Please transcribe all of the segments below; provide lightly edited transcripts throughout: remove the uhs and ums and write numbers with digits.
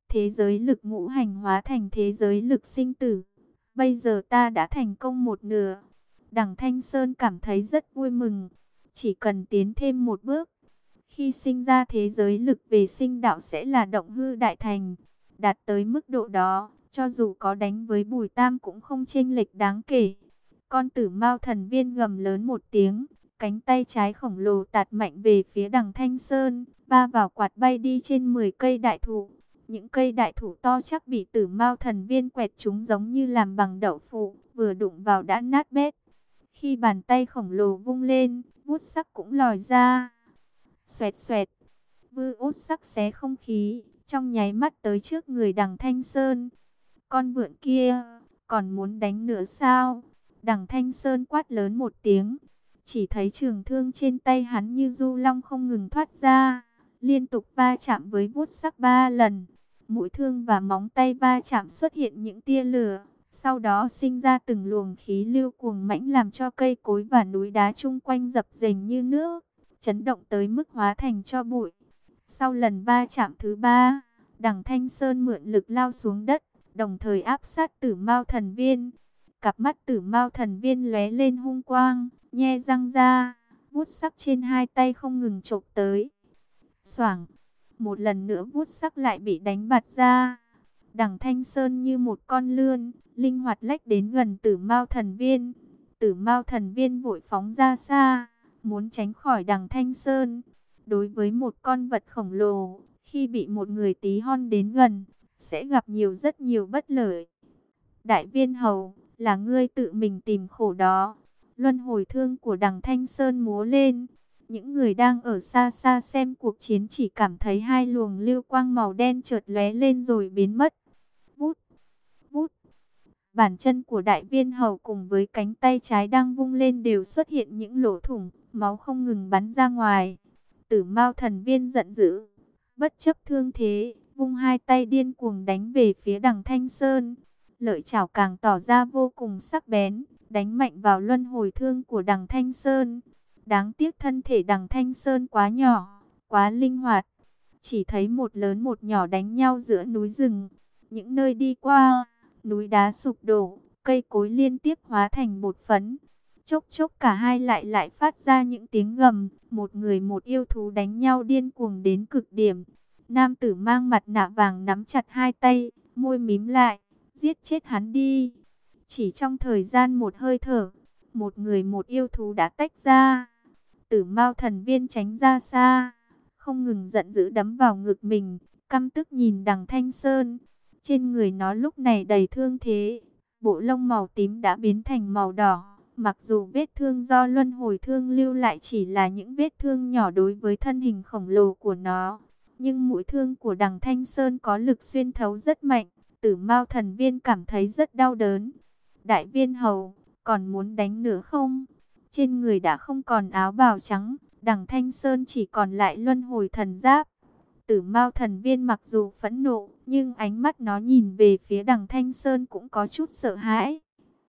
thế giới lực ngũ hành hóa thành thế giới lực sinh tử. Bây giờ ta đã thành công một nửa. Đằng Thanh Sơn cảm thấy rất vui mừng. Chỉ cần tiến thêm một bước, khi sinh ra thế giới lực về sinh đạo sẽ là động hư đại thành. Đạt tới mức độ đó, cho dù có đánh với Bùi Tam cũng không chênh lệch đáng kể. Con Tử Mao Thần Viên gầm lớn một tiếng, cánh tay trái khổng lồ tạt mạnh về phía đằng Thanh Sơn, va vào quạt bay đi trên 10 cây đại thụ. Những cây đại thụ to chắc bị Tử Mao Thần Viên quẹt chúng giống như làm bằng đậu phụ, vừa đụng vào đã nát bét. Khi bàn tay khổng lồ vung lên, vuốt sắc cũng lòi ra. Xoẹt xoẹt, vư út sắc xé không khí, trong nháy mắt tới trước người đằng Thanh Sơn. Con vượn kia, còn muốn đánh nữa sao? Đằng Thanh Sơn quát lớn một tiếng. Chỉ thấy trường thương trên tay hắn như du long không ngừng thoát ra, liên tục va chạm với vuốt sắc 3 lần. Mũi thương và móng tay va chạm xuất hiện những tia lửa, sau đó sinh ra từng luồng khí lưu cuồng mãnh làm cho cây cối và núi đá chung quanh dập dềnh như nước, chấn động tới mức hóa thành tro bụi. Sau lần va chạm thứ 3, đằng Thanh Sơn mượn lực lao xuống đất, đồng thời áp sát Tử Mao Thần Viên. Cặp mắt Tử Mao Thần Viên lóe lên hung quang, nhe răng ra, vuốt sắc trên hai tay không ngừng chộp tới. Xoảng, một lần nữa vuốt sắc lại bị đánh bật ra. Đằng Thanh Sơn như một con lươn, linh hoạt lách đến gần Tử Mao Thần Viên. Tử Mao Thần Viên vội phóng ra xa, muốn tránh khỏi đằng Thanh Sơn. Đối với một con vật khổng lồ, khi bị một người tí hon đến gần, sẽ gặp rất nhiều bất lợi. Đại Viên Hầu, là ngươi tự mình tìm khổ đó. Luân hồi thương của đằng Thanh Sơn múa lên. Những người đang ở xa xa xem cuộc chiến chỉ cảm thấy hai luồng lưu quang màu đen chợt lóe lên rồi biến mất. Vút, vút. Bàn chân của Đại Viên Hầu cùng với cánh tay trái đang vung lên đều xuất hiện những lỗ thủng, máu không ngừng bắn ra ngoài. Tử Mao Thần Viên giận dữ, bất chấp thương thế, vung hai tay điên cuồng đánh về phía đằng Thanh Sơn. Lợi chảo càng tỏ ra vô cùng sắc bén, đánh mạnh vào luân hồi thương của đằng Thanh Sơn. Đáng tiếc thân thể đằng Thanh Sơn quá nhỏ, quá linh hoạt. Chỉ thấy một lớn một nhỏ đánh nhau giữa núi rừng. Những nơi đi qua, núi đá sụp đổ, cây cối liên tiếp hóa thành bột phấn. Chốc chốc cả hai lại phát ra những tiếng gầm, một người một yêu thú đánh nhau điên cuồng đến cực điểm. Nam tử mang mặt nạ vàng nắm chặt hai tay, môi mím lại, giết chết hắn đi. Chỉ trong thời gian một hơi thở, một người một yêu thú đã tách ra. Tử Mao Thần Viên tránh ra xa, không ngừng giận dữ đấm vào ngực mình, căm tức nhìn đằng Thanh Sơn. Trên người nó lúc này đầy thương thế, bộ lông màu tím đã biến thành màu đỏ. Mặc dù vết thương do luân hồi thương lưu lại chỉ là những vết thương nhỏ đối với thân hình khổng lồ của nó, nhưng mũi thương của đằng Thanh Sơn có lực xuyên thấu rất mạnh. Tử Mao Thần Viên cảm thấy rất đau đớn. Đại Viên Hầu, còn muốn đánh nữa không? Trên người đã không còn áo bào trắng, đằng Thanh Sơn chỉ còn lại luân hồi thần giáp. Tử Mao Thần Viên mặc dù phẫn nộ, nhưng ánh mắt nó nhìn về phía đằng Thanh Sơn cũng có chút sợ hãi.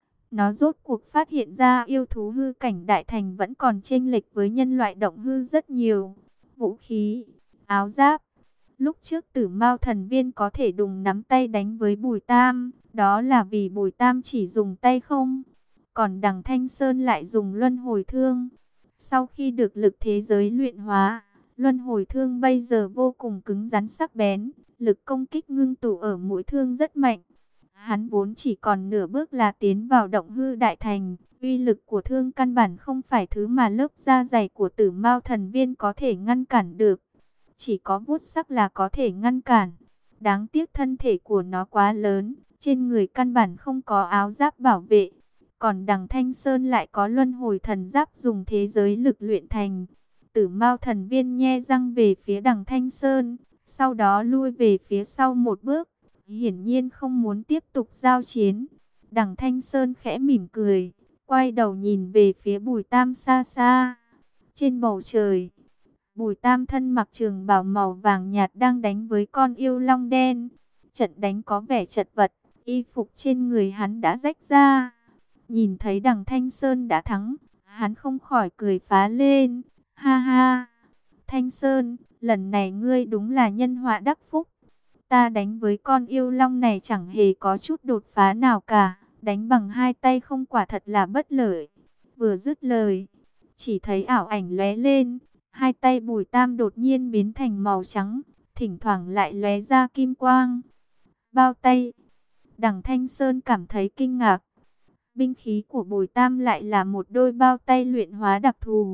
Nó rốt cuộc phát hiện ra yêu thú hư cảnh đại thành vẫn còn chênh lệch với nhân loại động hư rất nhiều. Vũ khí, áo giáp. Lúc trước Tử Mao Thần Viên có thể đùng nắm tay đánh với Bùi Tam, đó là vì Bùi Tam chỉ dùng tay không. Còn đằng Thanh Sơn lại dùng luân hồi thương. Sau khi được lực thế giới luyện hóa, luân hồi thương bây giờ vô cùng cứng rắn sắc bén, lực công kích ngưng tụ ở mũi thương rất mạnh. Hắn vốn chỉ còn nửa bước là tiến vào động hư đại thành, uy lực của thương căn bản không phải thứ mà lớp da dày của Tử Mao Thần Viên có thể ngăn cản được. Chỉ có vuốt sắc là có thể ngăn cản. Đáng tiếc thân thể của nó quá lớn, trên người căn bản không có áo giáp bảo vệ. Còn đằng Thanh Sơn lại có luân hồi thần giáp dùng thế giới lực luyện thành. Tử Mao Thần Viên nhe răng về phía đằng Thanh Sơn, sau đó lui về phía sau một bước, hiển nhiên không muốn tiếp tục giao chiến. Đằng Thanh Sơn khẽ mỉm cười, quay đầu nhìn về phía Bùi Tam xa xa. Trên bầu trời, Bùi Tam thân mặc trường bào màu vàng nhạt đang đánh với con yêu long đen. Trận đánh có vẻ chật vật, y phục trên người hắn đã rách ra. Nhìn thấy đằng Thanh Sơn đã thắng, hắn không khỏi cười phá lên. Ha ha, Thanh Sơn, lần này ngươi đúng là nhân họa đắc phúc. Ta đánh với con yêu long này chẳng hề có chút đột phá nào cả. Đánh bằng hai tay không quả thật là bất lợi. Vừa dứt lời, chỉ thấy ảo ảnh lóe lên. Hai tay Bùi Tam đột nhiên biến thành màu trắng, thỉnh thoảng lại lóe ra kim quang. Bao tay. Đằng Thanh Sơn cảm thấy kinh ngạc. Binh khí của Bùi Tam lại là một đôi bao tay luyện hóa đặc thù.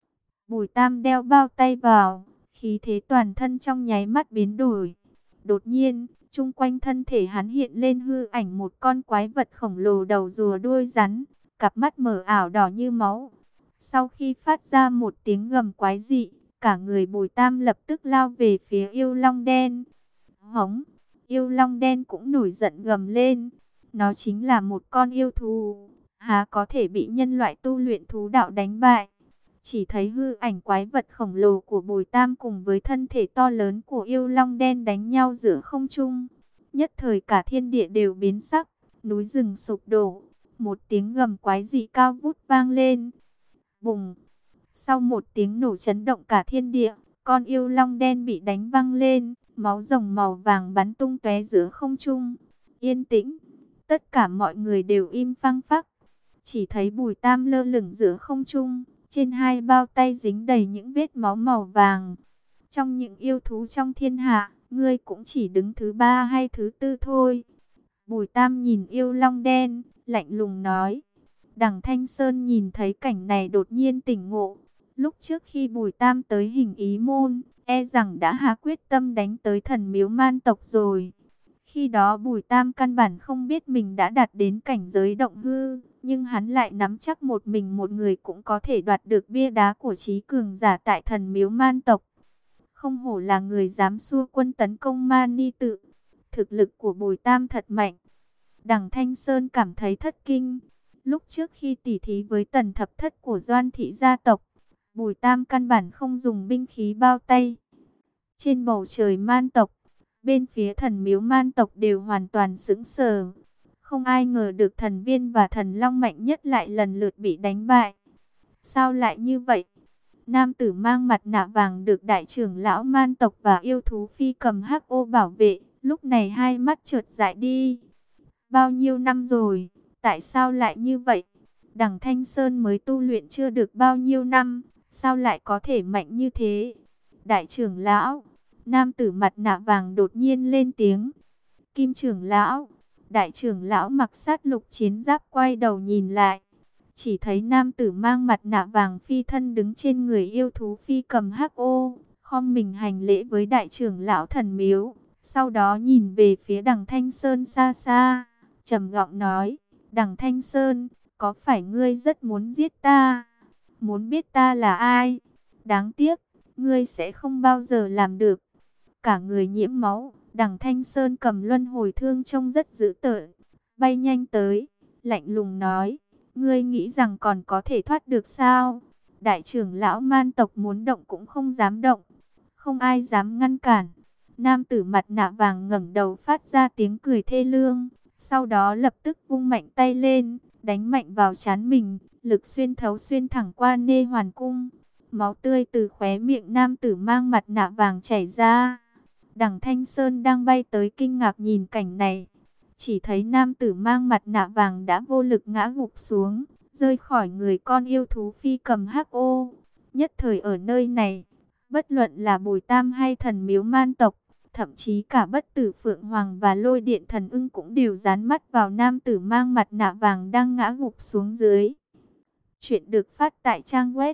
Bùi Tam đeo bao tay vào, khí thế toàn thân trong nháy mắt biến đổi. Đột nhiên, chung quanh thân thể hắn hiện lên hư ảnh một con quái vật khổng lồ đầu rùa đuôi rắn, cặp mắt mở ảo đỏ như máu. Sau khi phát ra một tiếng gầm quái dị, cả người Bùi Tam lập tức lao về phía yêu long đen. Hống, yêu long đen cũng nổi giận gầm lên. Nó chính là một con yêu thú, há có thể bị nhân loại tu luyện thú đạo đánh bại. Chỉ thấy hư ảnh quái vật khổng lồ của Bùi Tam cùng với thân thể to lớn của yêu long đen đánh nhau giữa không trung. Nhất thời cả thiên địa đều biến sắc, núi rừng sụp đổ, một tiếng gầm quái dị cao vút vang lên. Bùng! Sau một tiếng nổ chấn động cả thiên địa, con yêu long đen bị đánh văng lên, máu rồng màu vàng bắn tung tóe giữa không trung. Yên tĩnh, tất cả mọi người đều im phăng phắc. Chỉ thấy Bùi Tam lơ lửng giữa không trung, trên hai bao tay dính đầy những vết máu màu vàng. Trong những yêu thú trong thiên hạ, ngươi cũng chỉ đứng thứ ba hay thứ tư thôi. Bùi Tam nhìn yêu long đen, lạnh lùng nói. Đằng Thanh Sơn nhìn thấy cảnh này đột nhiên tỉnh ngộ. Lúc trước khi Bùi Tam tới Hình Ý Môn, e rằng đã hạ quyết tâm đánh tới Thần Miếu Man tộc rồi. Khi đó Bùi Tam căn bản không biết mình đã đạt đến cảnh giới động hư, nhưng hắn lại nắm chắc một mình một người cũng có thể đoạt được bia đá của trí cường giả tại Thần Miếu Man tộc. Không hổ là người dám xua quân tấn công Mani tự. Thực lực của Bùi Tam thật mạnh. Đằng Thanh Sơn cảm thấy thất kinh. Lúc trước khi tỉ thí với Tần Thập Thất của Doan thị gia tộc, Bùi Tam căn bản không dùng binh khí bao tay. Trên bầu trời Man tộc, bên phía Thần Miếu Man tộc đều hoàn toàn sững sờ. Không ai ngờ được thần viên và thần long mạnh nhất lại lần lượt bị đánh bại. Sao lại như vậy? Nam tử mang mặt nạ vàng được đại trưởng lão Man tộc và yêu thú phi cầm hắc ô bảo vệ, lúc này hai mắt chợt dại đi. Bao nhiêu năm rồi, tại sao lại như vậy? Đằng Thanh Sơn mới tu luyện chưa được bao nhiêu năm, sao lại có thể mạnh như thế? Đại trưởng lão, nam tử mặt nạ vàng đột nhiên lên tiếng. Kim trưởng lão, đại trưởng lão mặc sát lục chiến giáp quay đầu nhìn lại. Chỉ thấy nam tử mang mặt nạ vàng phi thân đứng trên người yêu thú phi cầm hắc ô, khom mình hành lễ với đại trưởng lão thần miếu. Sau đó nhìn về phía đằng Thanh Sơn xa xa, trầm giọng nói, đằng Thanh Sơn, có phải ngươi rất muốn giết ta? Muốn biết ta là ai? Đáng tiếc, ngươi sẽ không bao giờ làm được. Cả người nhiễm máu, đằng Thanh Sơn cầm luân hồi thương trông rất dữ tợn, bay nhanh tới, lạnh lùng nói, ngươi nghĩ rằng còn có thể thoát được sao? Đại trưởng lão Man tộc muốn động cũng không dám động, không ai dám ngăn cản. Nam tử mặt nạ vàng ngẩng đầu phát ra tiếng cười thê lương, sau đó lập tức vung mạnh tay lên, đánh mạnh vào trán mình, lực xuyên thấu xuyên thẳng qua nê hoàn cung. Máu tươi từ khóe miệng nam tử mang mặt nạ vàng chảy ra. Đằng Thanh Sơn đang bay tới kinh ngạc nhìn cảnh này. Chỉ thấy nam tử mang mặt nạ vàng đã vô lực ngã gục xuống, rơi khỏi người con yêu thú phi cầm hắc ô. Nhất thời ở nơi này, bất luận là Bùi Tam hay Thần Miếu Man tộc, thậm chí cả Bất Tử Phượng Hoàng và Lôi Điện Thần Ưng cũng đều dán mắt vào nam tử mang mặt nạ vàng đang ngã gục xuống dưới. Chuyện được phát tại trang web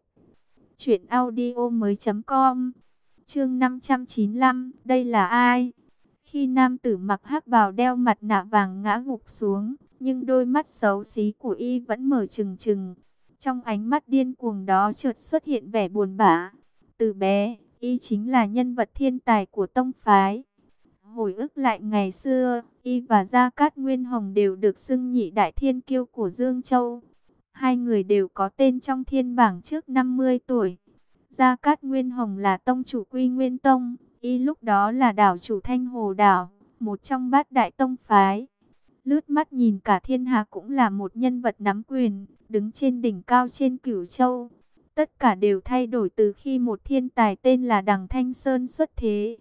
truyệnaudiomoi.com. Chương 595, đây là ai? Khi nam tử mặc hắc bào đeo mặt nạ vàng ngã gục xuống, nhưng đôi mắt xấu xí của y vẫn mở trừng trừng. Trong ánh mắt điên cuồng đó chợt xuất hiện vẻ buồn bã. Từ bé, y chính là nhân vật thiên tài của tông phái. Hồi ức lại ngày xưa, y và Gia Cát Nguyên Hồng đều được xưng nhị đại thiên kiêu của Dương Châu. Hai người đều có tên trong thiên bảng trước 50 tuổi. Gia Cát Nguyên Hồng là tông chủ Quy Nguyên Tông, y lúc đó là đảo chủ Thanh Hồ Đảo, một trong bát đại tông phái. Lướt mắt nhìn cả thiên hạ cũng là một nhân vật nắm quyền, đứng trên đỉnh cao trên Cửu Châu. Tất cả đều thay đổi từ khi một thiên tài tên là Đằng Thanh Sơn xuất thế.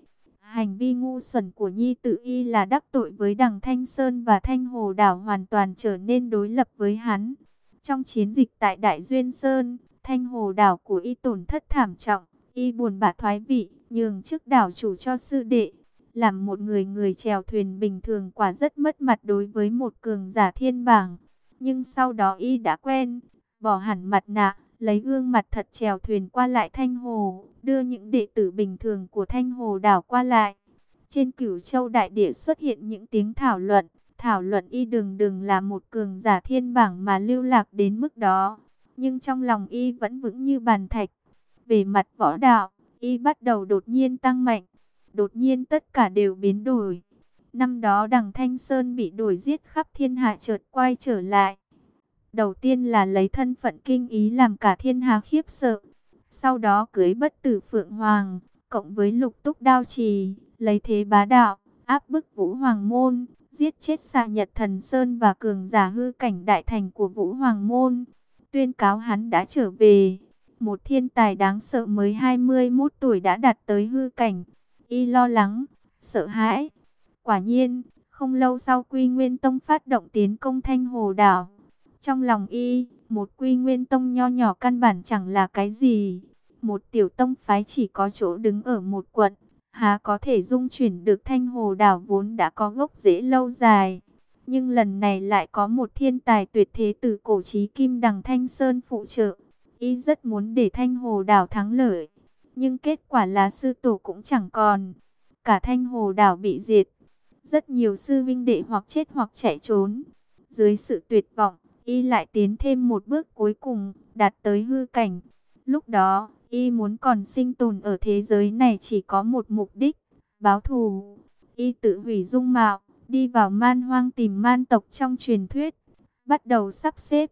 Hành vi ngu xuẩn của nhi tử y là đắc tội với Đằng Thanh Sơn và Thanh Hồ Đảo hoàn toàn trở nên đối lập với hắn. Trong chiến dịch tại Đại Duyên Sơn, Thanh Hồ Đảo của y tổn thất thảm trọng, y buồn bã thoái vị, nhường chức đảo chủ cho sư đệ. Làm một người chèo thuyền bình thường quả rất mất mặt đối với một cường giả thiên bảng. Nhưng sau đó y đã quen, bỏ hẳn mặt nạ, lấy gương mặt thật chèo thuyền qua lại Thanh Hồ, đưa những đệ tử bình thường của Thanh Hồ Đảo qua lại. Trên Cửu Châu đại địa xuất hiện những tiếng thảo luận y đừng là một cường giả thiên bảng mà lưu lạc đến mức đó. Nhưng trong lòng y vẫn vững như bàn thạch. Về mặt võ đạo, y bắt đầu đột nhiên tăng mạnh. Đột nhiên tất cả đều biến đổi. Năm đó Đằng Thanh Sơn bị đuổi giết khắp thiên hạ chợt quay trở lại. Đầu tiên là lấy thân phận kinh ý làm cả thiên hạ khiếp sợ. Sau đó cưới Bất Tử Phượng Hoàng, cộng với Lục Túc Đao Trì, lấy thế bá đạo, áp bức Vũ Hoàng Môn, giết chết Xạ Nhật Thần Sơn và cường giả hư cảnh đại thành của Vũ Hoàng Môn. Tuyên cáo hắn đã trở về. Một thiên tài đáng sợ mới 21 tuổi đã đạt tới hư cảnh. Y lo lắng, sợ hãi. Quả nhiên, không lâu sau Quy Nguyên Tông phát động tiến công Thanh Hồ Đảo. Trong lòng y, một Quy Nguyên Tông nho nhỏ căn bản chẳng là cái gì. Một tiểu tông phái chỉ có chỗ đứng ở một quận, há có thể dung chuyển được Thanh Hồ Đảo vốn đã có gốc rễ lâu dài. Nhưng lần này lại có một thiên tài tuyệt thế từ cổ chí kim Đằng Thanh Sơn phụ trợ. Y rất muốn để Thanh Hồ Đảo thắng lợi. Nhưng kết quả là sư tổ cũng chẳng còn. Cả Thanh Hồ Đảo bị diệt. Rất nhiều sư vinh đệ hoặc chết hoặc chạy trốn. Dưới sự tuyệt vọng, y lại tiến thêm một bước cuối cùng, đạt tới hư cảnh. Lúc đó, y muốn còn sinh tồn ở thế giới này chỉ có một mục đích, báo thù. Y tự hủy dung mạo, đi vào man hoang tìm man tộc trong truyền thuyết. Bắt đầu sắp xếp,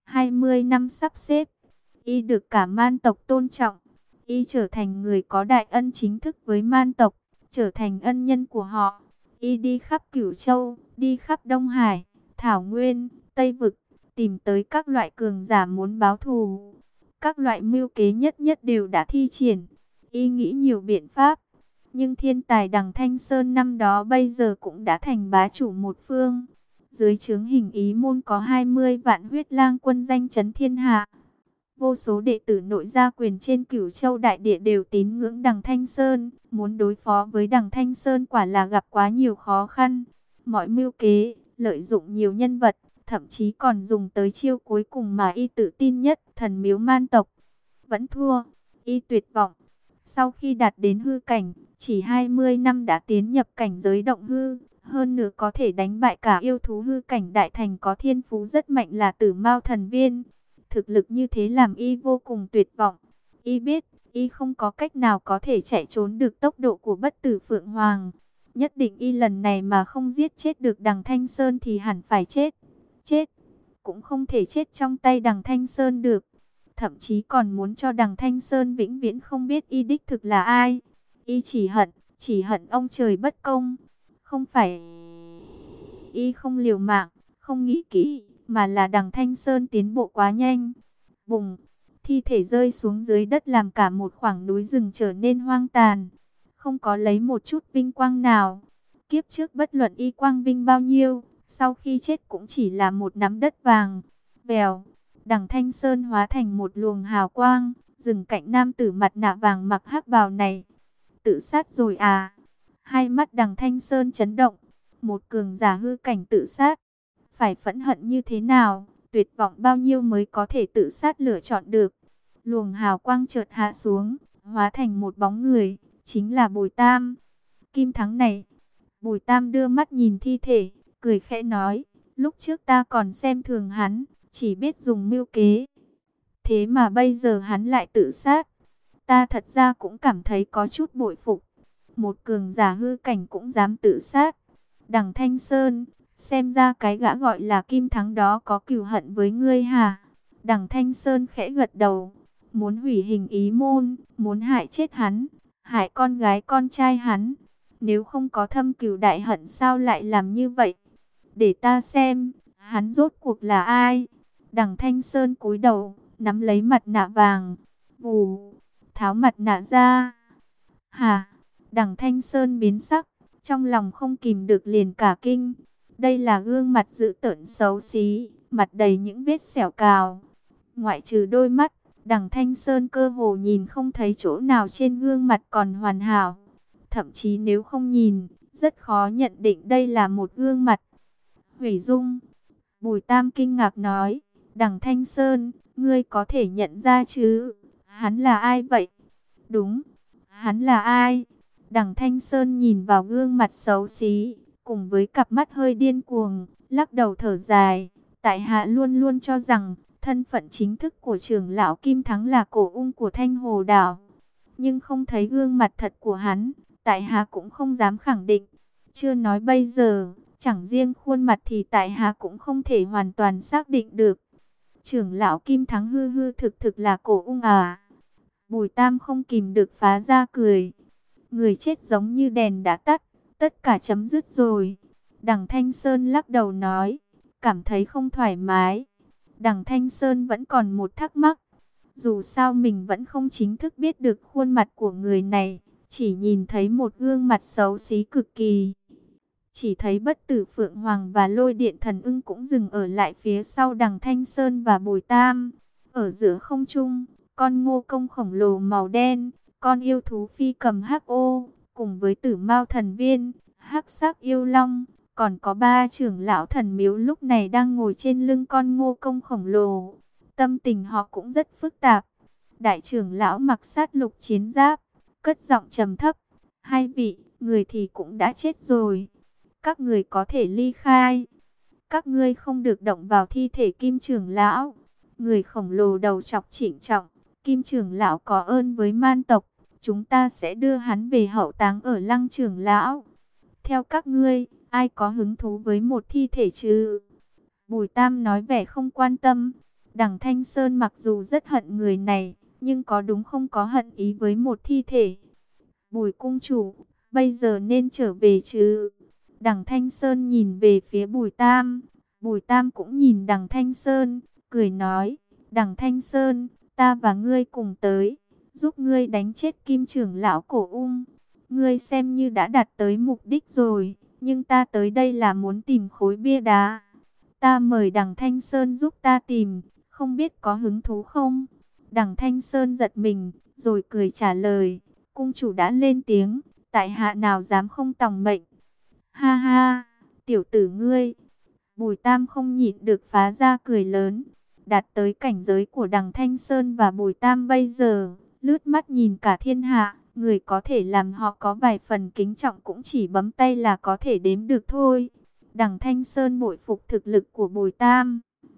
20 năm sắp xếp. Y được cả man tộc tôn trọng. Y trở thành người có đại ân chính thức với man tộc, trở thành ân nhân của họ. Y đi khắp Cửu Châu, đi khắp Đông Hải, Thảo Nguyên, Tây Vực, tìm tới các loại cường giả muốn báo thù. Các loại mưu kế nhất nhất đều đã thi triển. Y nghĩ nhiều biện pháp. Nhưng thiên tài Đằng Thanh Sơn năm đó bây giờ cũng đã thành bá chủ một phương. Dưới trướng Hình Ý môn có 20 vạn huyết lang quân danh chấn thiên hạ. Vô số đệ tử nội gia quyền trên Cửu Châu đại địa đều tín ngưỡng Đằng Thanh Sơn. Muốn đối phó với Đằng Thanh Sơn quả là gặp quá nhiều khó khăn. Mọi mưu kế, lợi dụng nhiều nhân vật, thậm chí còn dùng tới chiêu cuối cùng mà y tự tin nhất, thần miếu man tộc. Vẫn thua, y tuyệt vọng. Sau khi đạt đến hư cảnh, chỉ 20 năm đã tiến nhập cảnh giới động hư. Hơn nữa có thể đánh bại cả yêu thú hư cảnh đại thành có thiên phú rất mạnh là Tử Mao Thần Viên. Thực lực như thế làm y vô cùng tuyệt vọng. Y biết, y không có cách nào có thể chạy trốn được tốc độ của Bất Tử Phượng Hoàng. Nhất định y lần này mà không giết chết được Đằng Thanh Sơn thì hẳn phải chết. Chết, cũng không thể chết trong tay Đằng Thanh Sơn được. Thậm chí còn muốn cho Đằng Thanh Sơn vĩnh viễn không biết y đích thực là ai. Y chỉ hận ông trời bất công. Không phải y không liều mạng, không nghĩ kỹ, mà là Đằng Thanh Sơn tiến bộ quá nhanh. Bùng, thi thể rơi xuống dưới đất làm cả một khoảng núi rừng trở nên hoang tàn. Không có lấy một chút vinh quang nào. Kiếp trước bất luận y quang vinh bao nhiêu, sau khi chết cũng chỉ là một nắm đất vàng. Vèo, Đằng Thanh Sơn hóa thành một luồng hào quang, dừng cạnh nam tử mặt nạ vàng mặc hắc bào này. Tự sát rồi à? Hai mắt Đằng Thanh Sơn chấn động. Một cường giả hư cảnh tự sát, phải phẫn hận như thế nào, tuyệt vọng bao nhiêu mới có thể tự sát lựa chọn được. Luồng hào quang chợt hạ xuống, hóa thành một bóng người, chính là Bùi Tam. Kim Thắng này. Bùi Tam đưa mắt nhìn thi thể, cười khẽ nói, lúc trước ta còn xem thường hắn, chỉ biết dùng mưu kế. Thế mà bây giờ hắn lại tự sát. Ta thật ra cũng cảm thấy có chút bội phục. Một cường giả hư cảnh cũng dám tự sát. Đằng Thanh Sơn, xem ra cái gã gọi là Kim Thắng đó có cừu hận với ngươi hả? Đằng Thanh Sơn khẽ gật đầu. Muốn hủy Hình Ý môn, muốn hại chết hắn, hại con gái con trai hắn. Nếu không có thâm cừu đại hận sao lại làm như vậy? Để ta xem, hắn rốt cuộc là ai? Đằng Thanh Sơn cúi đầu, nắm lấy mặt nạ vàng. Vù, tháo mặt nạ ra. Hả? Đằng Thanh Sơn biến sắc, trong lòng không kìm được liền cả kinh. Đây là gương mặt dữ tợn xấu xí, mặt đầy những vết sẹo cào. Ngoại trừ đôi mắt, Đằng Thanh Sơn cơ hồ nhìn không thấy chỗ nào trên gương mặt còn hoàn hảo. Thậm chí nếu không nhìn, rất khó nhận định đây là một gương mặt hủy dung. Bùi Tam kinh ngạc nói, Đằng Thanh Sơn, ngươi có thể nhận ra chứ? Hắn là ai vậy? Đúng, hắn là ai? Đằng Thanh Sơn nhìn vào gương mặt xấu xí, cùng với cặp mắt hơi điên cuồng, lắc đầu thở dài. Tại hạ luôn luôn cho rằng, thân phận chính thức của trưởng lão Kim Thắng là cổ ung của Thanh Hồ Đảo. Nhưng không thấy gương mặt thật của hắn, tại hạ cũng không dám khẳng định. Chưa nói bây giờ, chẳng riêng khuôn mặt thì tại hạ cũng không thể hoàn toàn xác định được. Trưởng lão Kim Thắng hư hư thực thực là cổ ung à? Bùi Tam không kìm được phá ra cười. Người chết giống như đèn đã tắt, tất cả chấm dứt rồi. Đằng Thanh Sơn lắc đầu nói, cảm thấy không thoải mái. Đằng Thanh Sơn vẫn còn một thắc mắc. Dù sao mình vẫn không chính thức biết được khuôn mặt của người này, chỉ nhìn thấy một gương mặt xấu xí cực kỳ. Chỉ thấy Bất Tử Phượng Hoàng và Lôi Điện Thần Ưng cũng dừng ở lại phía sau Đằng Thanh Sơn và Bùi Tam. Ở giữa không trung, con ngô công khổng lồ màu đen, con yêu thú phi cầm hắc ô, cùng với Tử Mao thần viên, hắc sắc yêu long, còn có 3 trưởng lão thần miếu lúc này đang ngồi trên lưng con ngô công khổng lồ. Tâm tình họ cũng rất phức tạp. Đại trưởng lão mặc sát lục chiến giáp, cất giọng trầm thấp, hai vị, người thì cũng đã chết rồi. Các người có thể ly khai. Các ngươi không được động vào thi thể Kim trưởng lão. Người khổng lồ đầu chọc trịnh trọng, Kim trưởng lão có ơn với man tộc, chúng ta sẽ đưa hắn về hậu táng ở Lăng trưởng lão. Theo các ngươi, ai có hứng thú với một thi thể chứ? Bùi Tam nói vẻ không quan tâm. Đằng Thanh Sơn mặc dù rất hận người này, nhưng có đúng không có hận ý với một thi thể. Bùi cung chủ, bây giờ nên trở về chứ? Đằng Thanh Sơn nhìn về phía Bùi Tam. Bùi Tam cũng nhìn Đằng Thanh Sơn, cười nói, Đằng Thanh Sơn, ta và ngươi cùng tới, giúp ngươi đánh chết Kim trưởng lão cổ ung. Ngươi xem như đã đạt tới mục đích rồi, nhưng ta tới đây là muốn tìm khối bia đá. Ta mời Đằng Thanh Sơn giúp ta tìm, không biết có hứng thú không? Đằng Thanh Sơn giật mình, rồi cười trả lời, cung chủ đã lên tiếng, tại hạ nào dám không tòng mệnh. Ha ha, tiểu tử ngươi. Bùi Tam không nhịn được phá ra cười lớn. Đạt tới cảnh giới của Đằng Thanh Sơn và Bùi Tam bây giờ, lướt mắt nhìn cả thiên hạ, người có thể làm họ có vài phần kính trọng cũng chỉ bấm tay là có thể đếm được thôi. Đằng Thanh Sơn bội phục thực lực của Bùi Tam.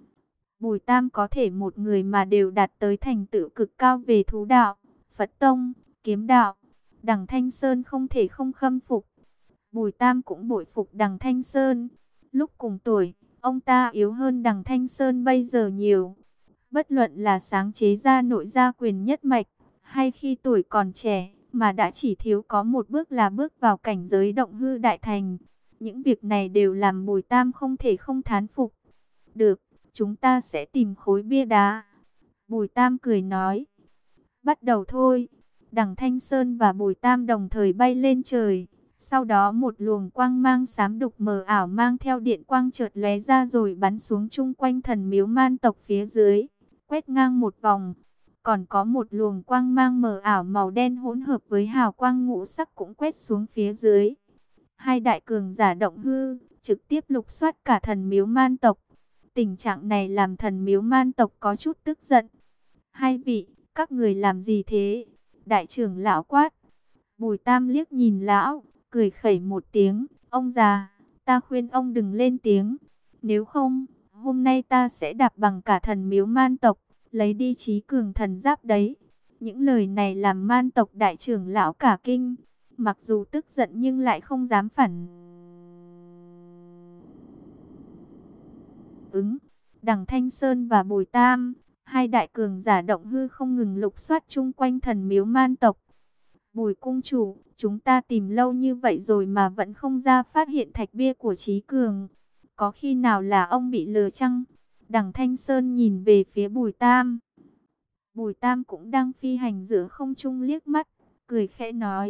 Bùi Tam có thể một người mà đều đạt tới thành tựu cực cao về thú đạo, Phật tông, kiếm đạo. Đằng Thanh Sơn không thể không khâm phục. Bùi Tam cũng bội phục Đằng Thanh Sơn. Lúc cùng tuổi, ông ta yếu hơn Đằng Thanh Sơn bây giờ nhiều. Bất luận là sáng chế ra nội gia quyền nhất mạch, hay khi tuổi còn trẻ, mà đã chỉ thiếu có một bước là bước vào cảnh giới động hư đại thành. Những việc này đều làm Bùi Tam không thể không thán phục. Được, chúng ta sẽ tìm khối bia đá. Bùi Tam cười nói. Bắt đầu thôi. Đằng Thanh Sơn và Bùi Tam đồng thời bay lên trời. Sau đó một luồng quang mang xám đục mờ ảo mang theo điện quang chợt lóe ra rồi bắn xuống chung quanh thần miếu man tộc phía dưới, quét ngang một vòng. Còn có một luồng quang mang mờ ảo màu đen hỗn hợp với hào quang ngũ sắc cũng quét xuống phía dưới. Hai đại cường giả động hư, trực tiếp lục soát cả thần miếu man tộc. Tình trạng này làm thần miếu man tộc có chút tức giận. Hai vị, các người làm gì thế? Đại trưởng lão quát. Bùi Tam liếc nhìn lão, cười khẩy một tiếng, ông già, ta khuyên ông đừng lên tiếng. Nếu không, hôm nay ta sẽ đạp bằng cả thần miếu man tộc, lấy đi trí cường thần giáp đấy. Những lời này làm man tộc đại trưởng lão cả kinh. Mặc dù tức giận nhưng lại không dám phản ứng. Đằng Thanh Sơn và Bùi Tam, hai đại cường giả động hư không ngừng lục soát chung quanh thần miếu man tộc. Bùi cung chủ, chúng ta tìm lâu như vậy rồi mà vẫn không ra phát hiện thạch bia của Chí Cường. Có khi nào là ông bị lừa chăng? Đằng Thanh Sơn nhìn về phía Bùi Tam. Bùi Tam cũng đang phi hành giữa không trung liếc mắt, cười khẽ nói,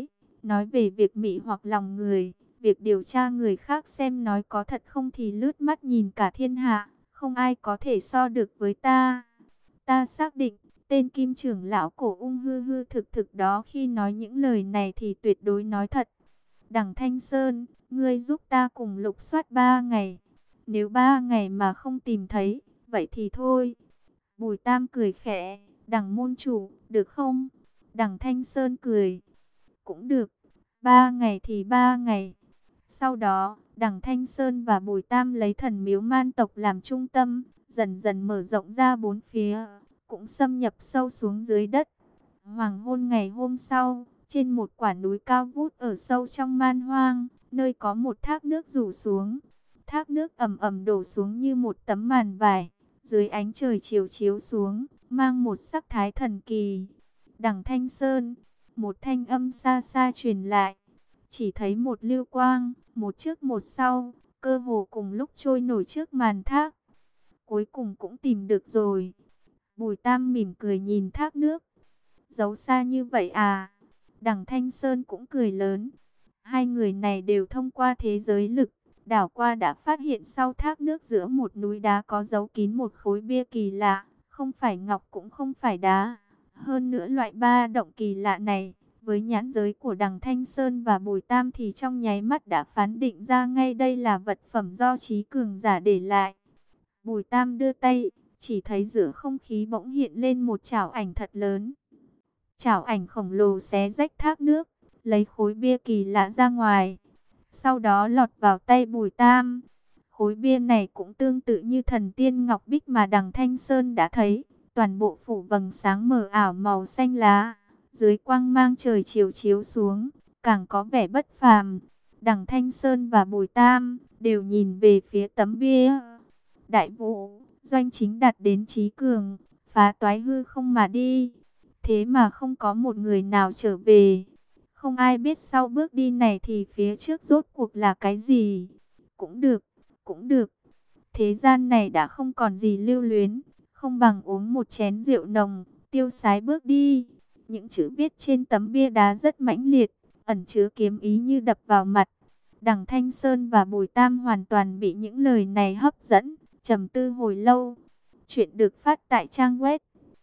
nói về việc mị hoặc lòng người, việc điều tra người khác xem nói có thật không thì lướt mắt nhìn cả thiên hạ, không ai có thể so được với ta. Ta xác định, tên Kim trưởng lão cổ ung hư hư thực thực đó khi nói những lời này thì tuyệt đối nói thật. Đằng Thanh Sơn, ngươi giúp ta cùng lục soát 3 ngày. Nếu 3 ngày mà không tìm thấy, vậy thì thôi. Bùi Tam cười khẽ, đằng môn chủ, được không? Đằng Thanh Sơn cười, cũng được, 3 ngày thì 3 ngày. Sau đó, đằng Thanh Sơn và Bùi Tam lấy thần miếu man tộc làm trung tâm, dần dần mở rộng ra bốn phía, cũng xâm nhập sâu xuống dưới đất. Hoàng hôn ngày hôm sau, trên một quả núi cao vút ở sâu trong man hoang, nơi có một thác nước rủ xuống. Thác nước ầm ầm đổ xuống như một tấm màn vải, dưới ánh trời chiều chiếu xuống, mang một sắc thái thần kỳ. Đằng Thanh Sơn, một thanh âm xa xa truyền lại. Chỉ thấy một lưu quang, một trước một sau, cơ hồ cùng lúc trôi nổi trước màn thác. Cuối cùng cũng tìm được rồi. Bùi Tam mỉm cười nhìn thác nước. Giấu xa như vậy à? Đằng Thanh Sơn cũng cười lớn. Hai người này đều thông qua thế giới lực, đảo qua đã phát hiện sau thác nước giữa một núi đá có giấu kín một khối bia kỳ lạ, không phải ngọc cũng không phải đá. Hơn nữa loại ba động kỳ lạ này, với nhãn giới của đằng Thanh Sơn và Bùi Tam thì trong nháy mắt đã phán định ra ngay đây là vật phẩm do trí cường giả để lại. Bùi Tam đưa tay, chỉ thấy giữa không khí bỗng hiện lên một chảo ảnh thật lớn. Chảo ảnh khổng lồ xé rách thác nước, lấy khối bia kỳ lạ ra ngoài. Sau đó lọt vào tay Bùi Tam. Khối bia này cũng tương tự như thần tiên ngọc bích mà đằng Thanh Sơn đã thấy. Toàn bộ phủ vầng sáng mờ ảo màu xanh lá. Dưới quang mang trời chiếu chiếu xuống, càng có vẻ bất phàm. Đằng Thanh Sơn và Bùi Tam đều nhìn về phía tấm bia. Đại vũ, doanh chính đạt đến trí cường, phá toái hư không mà đi. Thế mà không có một người nào trở về. Không ai biết sau bước đi này thì phía trước rốt cuộc là cái gì. Cũng được, cũng được. Thế gian này đã không còn gì lưu luyến. Không bằng uống một chén rượu nồng, tiêu sái bước đi. Những chữ viết trên tấm bia đá rất mãnh liệt, ẩn chứa kiếm ý như đập vào mặt. Đằng Thanh Sơn và Bùi Tam hoàn toàn bị những lời này hấp dẫn, trầm tư hồi lâu. Chuyện được phát tại trang web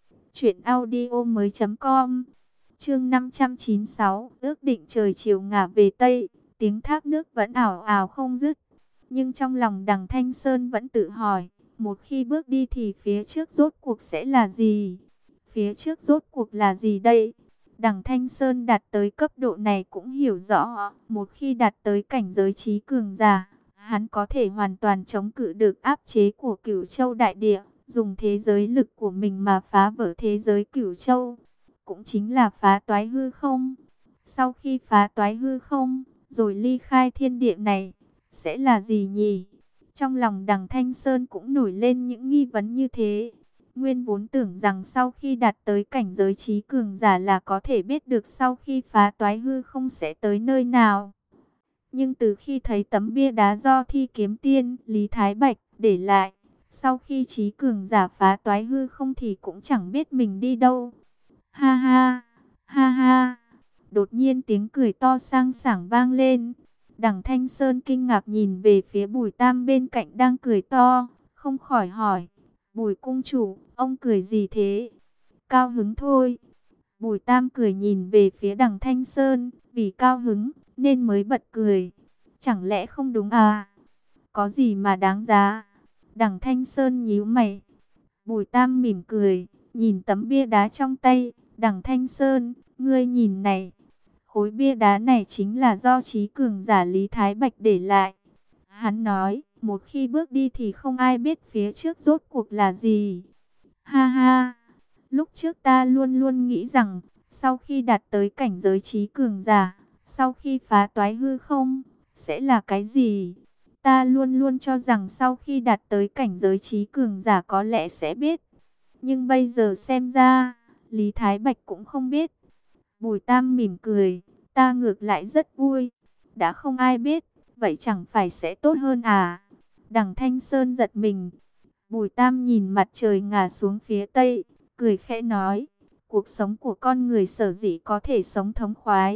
truyệnaudiomoi.com. Chương 596, ước định trời chiều ngả về Tây, tiếng thác nước vẫn ảo ảo không dứt. Nhưng trong lòng đằng Thanh Sơn vẫn tự hỏi, một khi bước đi thì phía trước rốt cuộc sẽ là gì? Phía trước rốt cuộc là gì đây? Đằng Thanh Sơn đạt tới cấp độ này cũng hiểu rõ, một khi đạt tới cảnh giới trí cường giả, hắn có thể hoàn toàn chống cự được áp chế của Cửu Châu đại địa, dùng thế giới lực của mình mà phá vỡ thế giới Cửu Châu, cũng chính là phá toái hư không. Sau khi phá toái hư không, rồi ly khai thiên địa này, sẽ là gì nhỉ? Trong lòng đằng Thanh Sơn cũng nổi lên những nghi vấn như thế. Nguyên vốn tưởng rằng sau khi đạt tới cảnh giới trí cường giả là có thể biết được sau khi phá toái hư không sẽ tới nơi nào. Nhưng từ khi thấy tấm bia đá do Thi Kiếm Tiên Lý Thái Bạch để lại, sau khi trí cường giả phá toái hư không thì cũng chẳng biết mình đi đâu. Ha ha, ha ha. Đột nhiên tiếng cười to sang sảng vang lên. Đằng Thanh Sơn kinh ngạc nhìn về phía Bùi Tam bên cạnh đang cười to, không khỏi hỏi: Bùi cung chủ, ông cười gì thế? Cao hứng thôi. Bùi Tam cười nhìn về phía đằng Thanh Sơn, vì cao hứng nên mới bật cười. Chẳng lẽ không đúng à? Có gì mà đáng giá? Đằng Thanh Sơn nhíu mày. Bùi Tam mỉm cười, nhìn tấm bia đá trong tay. Đằng Thanh Sơn, ngươi nhìn này. Khối bia đá này chính là do trí cường giả Lý Thái Bạch để lại. Hắn nói, một khi bước đi thì không ai biết phía trước rốt cuộc là gì. Ha ha, lúc trước ta luôn luôn nghĩ rằng, sau khi đạt tới cảnh giới trí cường giả, sau khi phá toái hư không, sẽ là cái gì? Ta luôn luôn cho rằng sau khi đạt tới cảnh giới trí cường giả có lẽ sẽ biết. Nhưng bây giờ xem ra, Lý Thái Bạch cũng không biết. Bùi Tam mỉm cười, ta ngược lại rất vui. Đã không ai biết, vậy chẳng phải sẽ tốt hơn à? Đằng Thanh Sơn giật mình. Bùi Tam nhìn mặt trời ngả xuống phía tây, cười khẽ nói, cuộc sống của con người sở dĩ có thể sống thống khoái,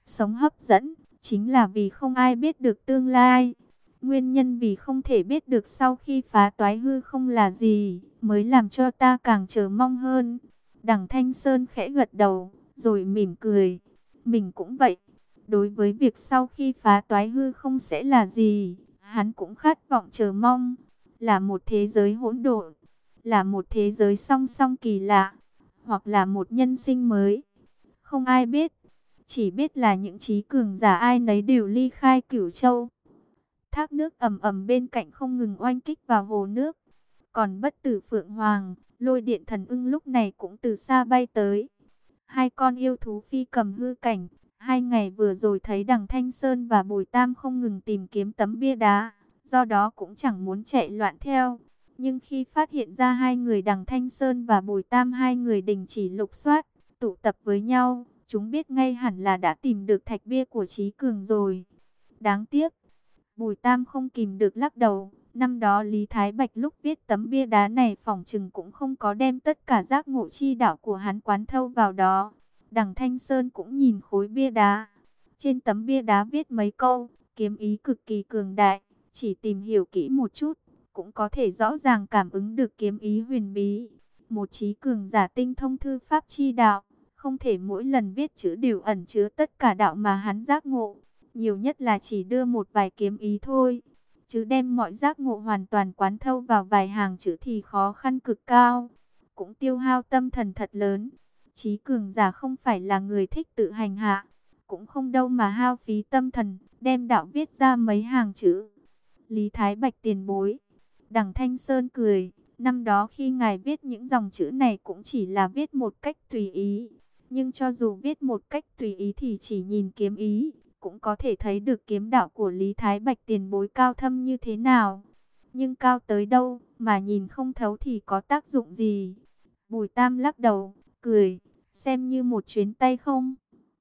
Sống hấp dẫn, chính là vì không ai biết được tương lai. Nguyên nhân vì không thể biết được sau khi phá toái hư không là gì, mới làm cho ta càng chờ mong hơn. Đằng Thanh Sơn khẽ gật đầu, rồi mỉm cười. Mình cũng vậy. Đối với việc sau khi phá toái hư không sẽ là gì, hắn cũng khát vọng chờ mong. Là một thế giới hỗn độn, là một thế giới song song kỳ lạ, hoặc là một nhân sinh mới. Không ai biết, chỉ biết là những trí cường giả ai nấy đều ly khai Cửu Châu. Thác nước ầm ầm bên cạnh không ngừng oanh kích vào hồ nước. Còn Bất Tử Phượng Hoàng, Lôi Điện Thần Ưng lúc này cũng từ xa bay tới. Hai con yêu thú phi cầm hư cảnh. 2 ngày vừa rồi thấy đằng Thanh Sơn và Bùi Tam không ngừng tìm kiếm tấm bia đá, do đó cũng chẳng muốn chạy loạn theo. Nhưng khi phát hiện ra hai người đằng Thanh Sơn và Bùi Tam, hai người đình chỉ lục soát, tụ tập với nhau, chúng biết ngay hẳn là đã tìm được thạch bia của Chí Cường rồi. Đáng tiếc, Bùi Tam không kìm được lắc đầu. Năm đó Lý Thái Bạch lúc viết tấm bia đá này phỏng chừng cũng không có đem tất cả giác ngộ chi đạo của hắn quán thâu vào đó. Đằng Thanh Sơn cũng nhìn khối bia đá. Trên tấm bia đá viết mấy câu, kiếm ý cực kỳ cường đại. Chỉ tìm hiểu kỹ một chút, cũng có thể rõ ràng cảm ứng được kiếm ý huyền bí. Một trí cường giả tinh thông thư pháp chi đạo, không thể mỗi lần viết chữ đều ẩn chứa tất cả đạo mà hắn giác ngộ. Nhiều nhất là chỉ đưa một vài kiếm ý thôi. Chứ đem mọi giác ngộ hoàn toàn quán thâu vào vài hàng chữ thì khó khăn cực cao. Cũng tiêu hao tâm thần thật lớn. Chí cường giả không phải là người thích tự hành hạ. Cũng không đâu mà hao phí tâm thần, đem đạo viết ra mấy hàng chữ. Lý Thái Bạch tiền bối. Đằng Thanh Sơn cười. Năm đó khi ngài viết những dòng chữ này cũng chỉ là viết một cách tùy ý. Nhưng cho dù viết một cách tùy ý thì chỉ nhìn kiếm ý, cũng có thể thấy được kiếm đạo của Lý Thái Bạch tiền bối cao thâm như thế nào. Nhưng cao tới đâu mà nhìn không thấu thì có tác dụng gì? Bùi Tam lắc đầu, cười, xem như một chuyến tay không?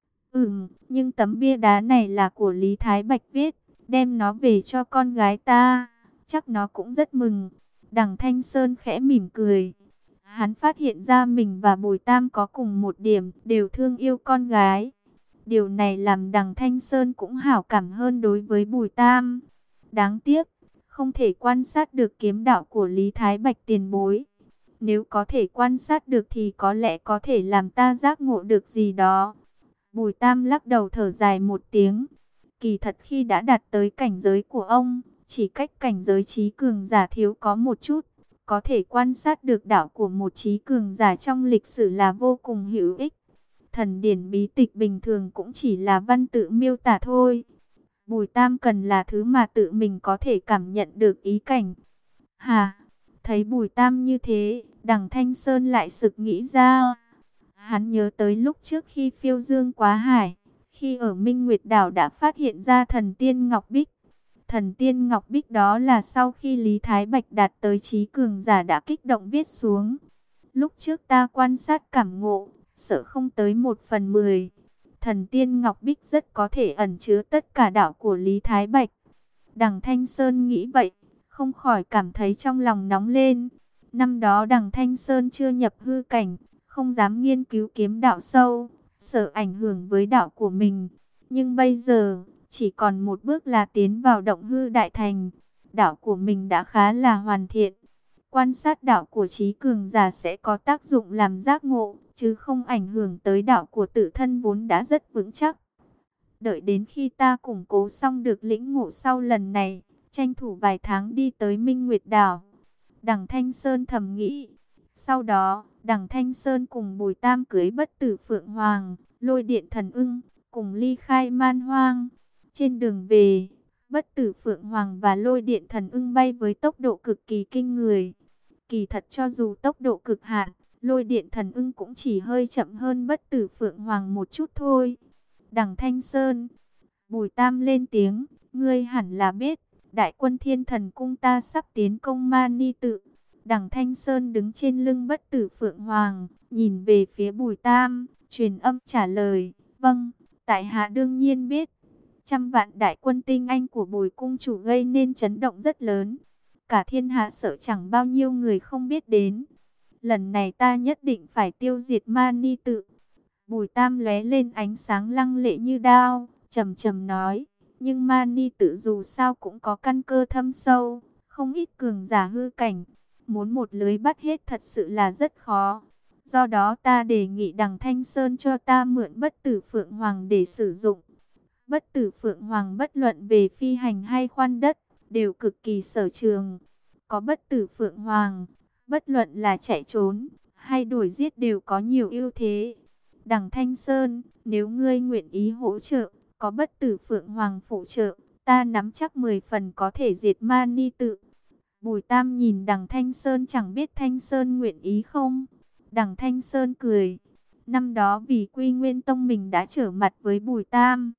Nhưng tấm bia đá này là của Lý Thái Bạch viết, đem nó về cho con gái ta, chắc nó cũng rất mừng. Đằng Thanh Sơn khẽ mỉm cười. Hắn phát hiện ra mình và Bùi Tam có cùng một điểm, đều thương yêu con gái. Điều này làm đằng Thanh Sơn cũng hảo cảm hơn đối với Bùi Tam. Đáng tiếc, không thể quan sát được kiếm đạo của Lý Thái Bạch tiền bối. Nếu có thể quan sát được thì có lẽ có thể làm ta giác ngộ được gì đó. Bùi Tam lắc đầu thở dài một tiếng. Kỳ thật khi đã đạt tới cảnh giới của ông, chỉ cách cảnh giới trí cường giả thiếu có một chút. Có thể quan sát được đạo của một trí cường giả trong lịch sử là vô cùng hữu ích. Thần điển bí tịch bình thường cũng chỉ là văn tự miêu tả thôi. Bùi Tam cần là thứ mà tự mình có thể cảm nhận được ý cảnh. Hà, thấy Bùi Tam như thế, đằng Thanh Sơn lại sực nghĩ ra. Hắn nhớ tới lúc trước khi phiêu dương quá hải, khi ở Minh Nguyệt Đảo đã phát hiện ra thần tiên Ngọc Bích. Thần tiên Ngọc Bích đó là sau khi Lý Thái Bạch đạt tới trí cường giả đã kích động viết xuống. Lúc trước ta quan sát cảm ngộ, sợ không tới 1/10. Thần tiên Ngọc Bích rất có thể ẩn chứa tất cả đạo của Lý Thái Bạch. Đằng Thanh Sơn nghĩ vậy, không khỏi cảm thấy trong lòng nóng lên. Năm đó đằng Thanh Sơn chưa nhập hư cảnh, không dám nghiên cứu kiếm đạo sâu, sợ ảnh hưởng với đạo của mình. Nhưng bây giờ, chỉ còn một bước là tiến vào động hư đại thành. Đạo của mình đã khá là hoàn thiện. Quan sát đạo của trí cường giả sẽ có tác dụng làm giác ngộ, chứ không ảnh hưởng tới đạo của tự thân vốn đã rất vững chắc. Đợi đến khi ta củng cố xong được lĩnh ngộ sau lần này, tranh thủ vài tháng đi tới Minh Nguyệt Đảo. Đằng Thanh Sơn thầm nghĩ. Sau đó, đằng Thanh Sơn cùng Bùi Tam cưới Bất Tử Phượng Hoàng, Lôi Điện Thần Ưng, cùng ly khai Man Hoang. Trên đường về, Bất Tử Phượng Hoàng và Lôi Điện Thần Ưng bay với tốc độ cực kỳ kinh người. Kỳ thật cho dù tốc độ cực hạn, Lôi Điện Thần Ưng cũng chỉ hơi chậm hơn Bất Tử Phượng Hoàng một chút thôi. Đằng Thanh Sơn, Bùi Tam lên tiếng, ngươi hẳn là biết, đại quân Thiên Thần Cung ta sắp tiến công Mani Tự. Đằng Thanh Sơn đứng trên lưng Bất Tử Phượng Hoàng, nhìn về phía Bùi Tam, truyền âm trả lời, vâng, tại hạ đương nhiên biết. 100 vạn đại quân tinh anh của Bùi cung chủ gây nên chấn động rất lớn. Cả thiên hạ sợ chẳng bao nhiêu người không biết đến. Lần này ta nhất định phải tiêu diệt Mani Tự. Bùi Tam lóe lên ánh sáng lăng lệ như đao, trầm trầm nói, nhưng Mani tự dù sao cũng có căn cơ thâm sâu, không ít cường giả hư cảnh, muốn một lưới bắt hết thật sự là rất khó. Do đó ta đề nghị Đằng Thanh Sơn cho ta mượn Bất Tử Phượng Hoàng để sử dụng. Bất Tử Phượng Hoàng bất luận về phi hành hay khoan đất, đều cực kỳ sở trường. Có Bất Tử Phượng Hoàng, bất luận là chạy trốn hay đuổi giết đều có nhiều ưu thế. Đằng Thanh Sơn, nếu ngươi nguyện ý hỗ trợ, có Bất Tử Phượng Hoàng phụ trợ, ta nắm chắc 10 phần có thể diệt Mani tự. Bùi Tam nhìn Đằng Thanh Sơn, chẳng biết Thanh Sơn nguyện ý không? Đằng Thanh Sơn cười. Năm đó vì Quy Nguyên Tông mình đã trở mặt với Bùi Tam.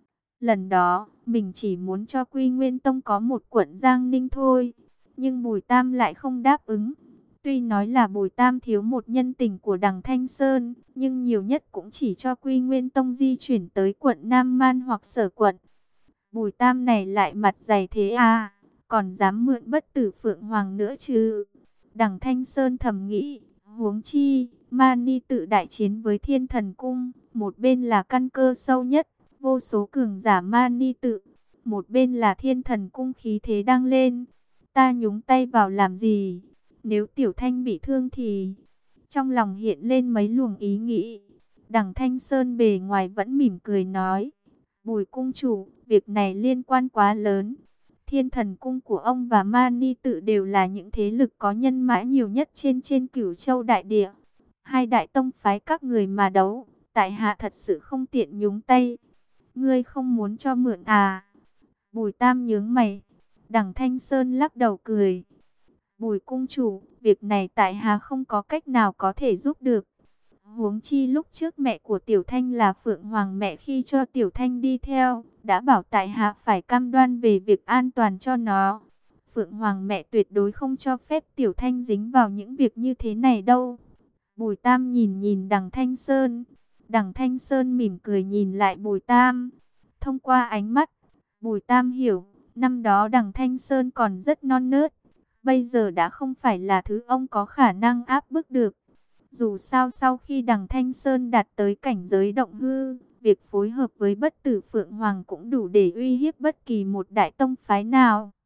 Lần đó, mình chỉ muốn cho Quy Nguyên Tông có một quận Giang Ninh thôi. Nhưng Bùi Tam lại không đáp ứng. Tuy nói là Bùi Tam thiếu một nhân tình của Đằng Thanh Sơn, nhưng nhiều nhất cũng chỉ cho Quy Nguyên Tông di chuyển tới quận Nam Man hoặc Sở quận. Bùi Tam này lại mặt dày thế à, còn dám mượn Bất Tử Phượng Hoàng nữa chứ. Đằng Thanh Sơn thầm nghĩ, huống chi, Mani tự đại chiến với Thiên Thần Cung, một bên là căn cơ sâu nhất, vô số cường giả Mani tự, một bên là Thiên Thần Cung khí thế đang lên. Ta nhúng tay vào làm gì? Nếu Tiểu Thanh bị thương thì... Trong lòng hiện lên mấy luồng ý nghĩ. Đằng Thanh Sơn bề ngoài vẫn mỉm cười nói, Bùi cung chủ, việc này liên quan quá lớn. Thiên Thần Cung của ông và Mani tự đều là những thế lực có nhân mã nhiều nhất trên Cửu Châu đại địa. Hai đại tông phái các người mà đấu, tại hạ thật sự không tiện nhúng tay. Ngươi không muốn cho mượn à? Bùi Tam nhướng mày. Đằng Thanh Sơn lắc đầu cười. Bùi cung chủ, việc này tại hạ không có cách nào có thể giúp được. Huống chi lúc trước mẹ của Tiểu Thanh là Phượng Hoàng mẹ, khi cho Tiểu Thanh đi theo, đã bảo tại hạ phải cam đoan về việc an toàn cho nó. Phượng Hoàng mẹ tuyệt đối không cho phép Tiểu Thanh dính vào những việc như thế này đâu. Bùi Tam nhìn nhìn Đằng Thanh Sơn. Đằng Thanh Sơn mỉm cười nhìn lại Bùi Tam. Thông qua ánh mắt, Bùi Tam hiểu, năm đó Đằng Thanh Sơn còn rất non nớt. Bây giờ đã không phải là thứ ông có khả năng áp bức được. Dù sao sau khi Đằng Thanh Sơn đạt tới cảnh giới động hư, việc phối hợp với Bất Tử Phượng Hoàng cũng đủ để uy hiếp bất kỳ một đại tông phái nào.